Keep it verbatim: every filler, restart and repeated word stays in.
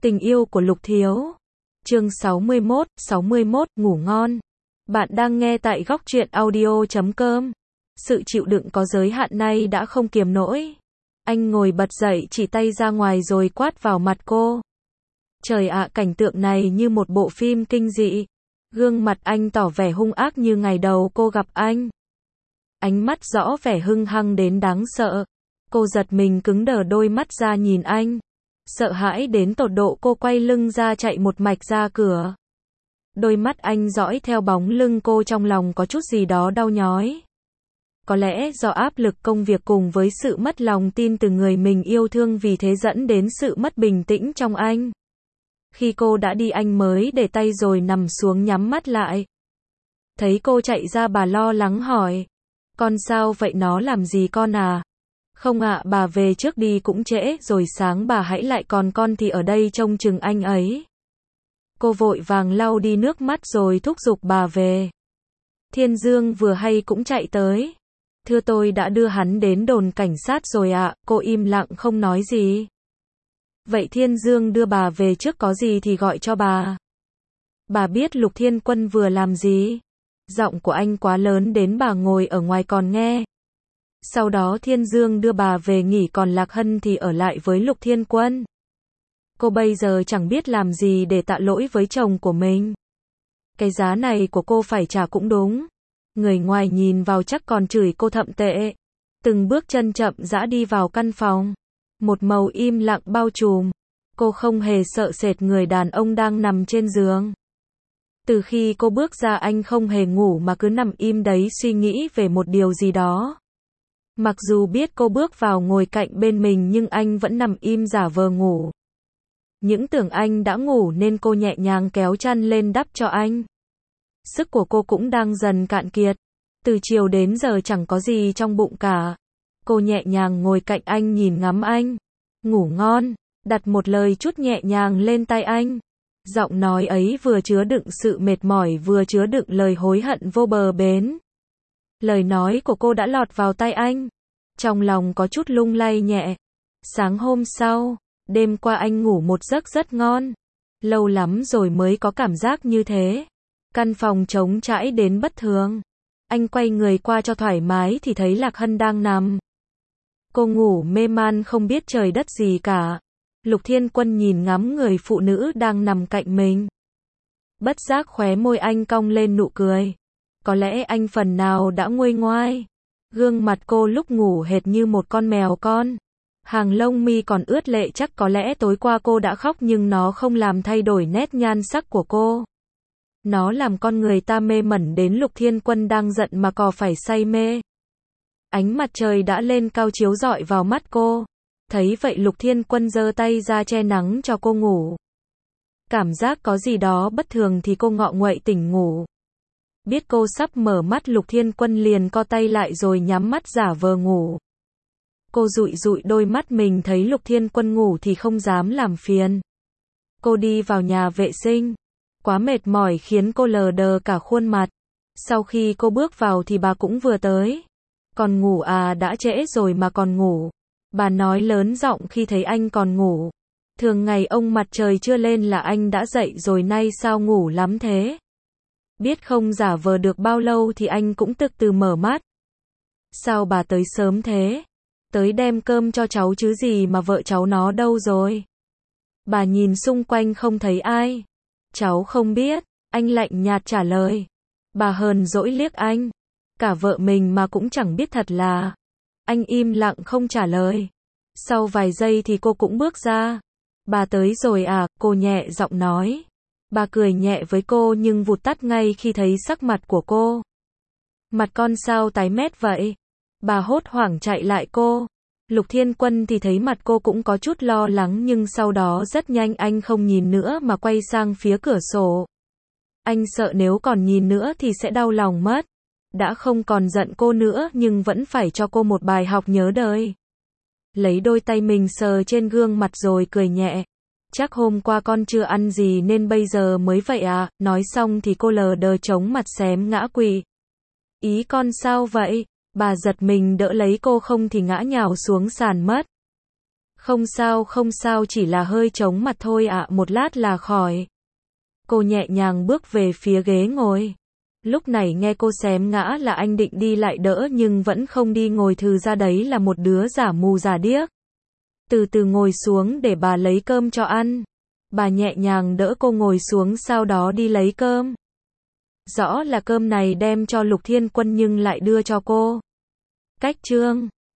Tình yêu của Lục Thiếu. Chương sáu mươi mốt, sáu mươi mốt, ngủ ngon. Bạn đang nghe tại góc truyện audio chấm com. Sự chịu đựng có giới hạn nay đã không kiềm nổi. Anh ngồi bật dậy chỉ tay ra ngoài rồi quát vào mặt cô. Trời ạ, cảnh tượng này như một bộ phim kinh dị. Gương mặt anh tỏ vẻ hung ác như ngày đầu cô gặp anh. Ánh mắt rõ vẻ hung hăng đến đáng sợ. Cô giật mình cứng đờ đôi mắt ra nhìn anh. Sợ hãi đến tột độ cô quay lưng ra chạy một mạch ra cửa. Đôi mắt anh dõi theo bóng lưng cô, trong lòng có chút gì đó đau nhói. Có lẽ do áp lực công việc cùng với sự mất lòng tin từ người mình yêu thương, vì thế dẫn đến sự mất bình tĩnh trong anh. Khi cô đã đi anh mới để tay rồi nằm xuống nhắm mắt lại. Thấy cô chạy ra bà lo lắng hỏi. Con sao vậy, nó làm gì con à? Không ạ, bà về trước đi, cũng trễ rồi, sáng bà hãy lại, còn con thì ở đây trông chừng anh ấy. Cô vội vàng lau đi nước mắt rồi thúc giục bà về. Thiên Dương vừa hay cũng chạy tới. Thưa, tôi đã đưa hắn đến đồn cảnh sát rồi ạ. Cô im lặng không nói gì. Vậy Thiên Dương đưa bà về trước, có gì thì gọi cho bà. Bà biết Lục Thiên Quân vừa làm gì? Giọng của anh quá lớn đến bà ngồi ở ngoài còn nghe. Sau đó Thiên Dương đưa bà về nghỉ, còn Lạc Hân thì ở lại với Lục Thiên Quân. Cô bây giờ chẳng biết làm gì để tạ lỗi với chồng của mình. Cái giá này của cô phải trả cũng đúng. Người ngoài nhìn vào chắc còn chửi cô thậm tệ. Từng bước chân chậm rãi đi vào căn phòng. Một màu im lặng bao trùm. Cô không hề sợ sệt người đàn ông đang nằm trên giường. Từ khi cô bước ra, anh không hề ngủ mà cứ nằm im đấy suy nghĩ về một điều gì đó. Mặc dù biết cô bước vào ngồi cạnh bên mình nhưng anh vẫn nằm im giả vờ ngủ. Những tưởng anh đã ngủ nên cô nhẹ nhàng kéo chăn lên đắp cho anh. Sức của cô cũng đang dần cạn kiệt. Từ chiều đến giờ chẳng có gì trong bụng cả. Cô nhẹ nhàng ngồi cạnh anh nhìn ngắm anh. Ngủ ngon, đặt một lời chút nhẹ nhàng lên tay anh. Giọng nói ấy vừa chứa đựng sự mệt mỏi vừa chứa đựng lời hối hận vô bờ bến. Lời nói của cô đã lọt vào tai anh. Trong lòng có chút lung lay nhẹ. Sáng hôm sau, đêm qua anh ngủ một giấc rất ngon. Lâu lắm rồi mới có cảm giác như thế. Căn phòng trống trải đến bất thường. Anh quay người qua cho thoải mái thì thấy Lạc Hân đang nằm. Cô ngủ mê man không biết trời đất gì cả. Lục Thiên Quân nhìn ngắm người phụ nữ đang nằm cạnh mình. Bất giác khóe môi anh cong lên nụ cười. Có lẽ anh phần nào đã nguôi ngoai. Gương mặt cô lúc ngủ hệt như một con mèo con. Hàng lông mi còn ướt lệ, chắc có lẽ tối qua cô đã khóc nhưng nó không làm thay đổi nét nhan sắc của cô. Nó làm con người ta mê mẩn đến Lục Thiên Quân đang giận mà cò phải say mê. Ánh mặt trời đã lên cao chiếu rọi vào mắt cô. Thấy vậy Lục Thiên Quân giơ tay ra che nắng cho cô ngủ. Cảm giác có gì đó bất thường thì cô ngọ nguậy tỉnh ngủ. Biết cô sắp mở mắt, Lục Thiên Quân liền co tay lại rồi nhắm mắt giả vờ ngủ. Cô dụi dụi đôi mắt mình, thấy Lục Thiên Quân ngủ thì không dám làm phiền. Cô đi vào nhà vệ sinh. Quá mệt mỏi khiến cô lờ đờ cả khuôn mặt. Sau khi cô bước vào thì bà cũng vừa tới. Còn ngủ à, đã trễ rồi mà còn ngủ. Bà nói lớn giọng khi thấy anh còn ngủ. Thường ngày ông mặt trời chưa lên là anh đã dậy rồi, nay sao ngủ lắm thế? Biết không giả vờ được bao lâu thì anh cũng từ từ mở mắt. Sao bà tới sớm thế? Tới đem cơm cho cháu chứ gì mà vợ cháu nó đâu rồi? Bà nhìn xung quanh không thấy ai. Cháu không biết, anh lạnh nhạt trả lời. Bà hờn dỗi liếc anh. Cả vợ mình mà cũng chẳng biết thật là. Anh im lặng không trả lời. Sau vài giây thì cô cũng bước ra. Bà tới rồi à, cô nhẹ giọng nói. Bà cười nhẹ với cô nhưng vụt tắt ngay khi thấy sắc mặt của cô. Mặt con sao tái mét vậy? Bà hốt hoảng chạy lại cô. Lục Thiên Quân thì thấy mặt cô cũng có chút lo lắng nhưng sau đó rất nhanh anh không nhìn nữa mà quay sang phía cửa sổ. Anh sợ nếu còn nhìn nữa thì sẽ đau lòng mất. Đã không còn giận cô nữa nhưng vẫn phải cho cô một bài học nhớ đời. Lấy đôi tay mình sờ trên gương mặt rồi cười nhẹ. Chắc hôm qua con chưa ăn gì nên bây giờ mới vậy à? Nói xong thì cô lờ đờ chống mặt xém ngã quỵ. Ý con sao vậy? Bà giật mình đỡ lấy cô, không thì ngã nhào xuống sàn mất. Không sao không sao, chỉ là hơi chóng mặt thôi ạ, một lát là khỏi. Cô nhẹ nhàng bước về phía ghế ngồi. Lúc này nghe cô xém ngã là anh định đi lại đỡ nhưng vẫn không đi, ngồi thừ ra đấy là một đứa giả mù giả điếc. Từ từ ngồi xuống để bà lấy cơm cho ăn. Bà nhẹ nhàng đỡ cô ngồi xuống sau đó đi lấy cơm. Rõ là cơm này đem cho Lục Thiên Quân nhưng lại đưa cho cô. Cách chương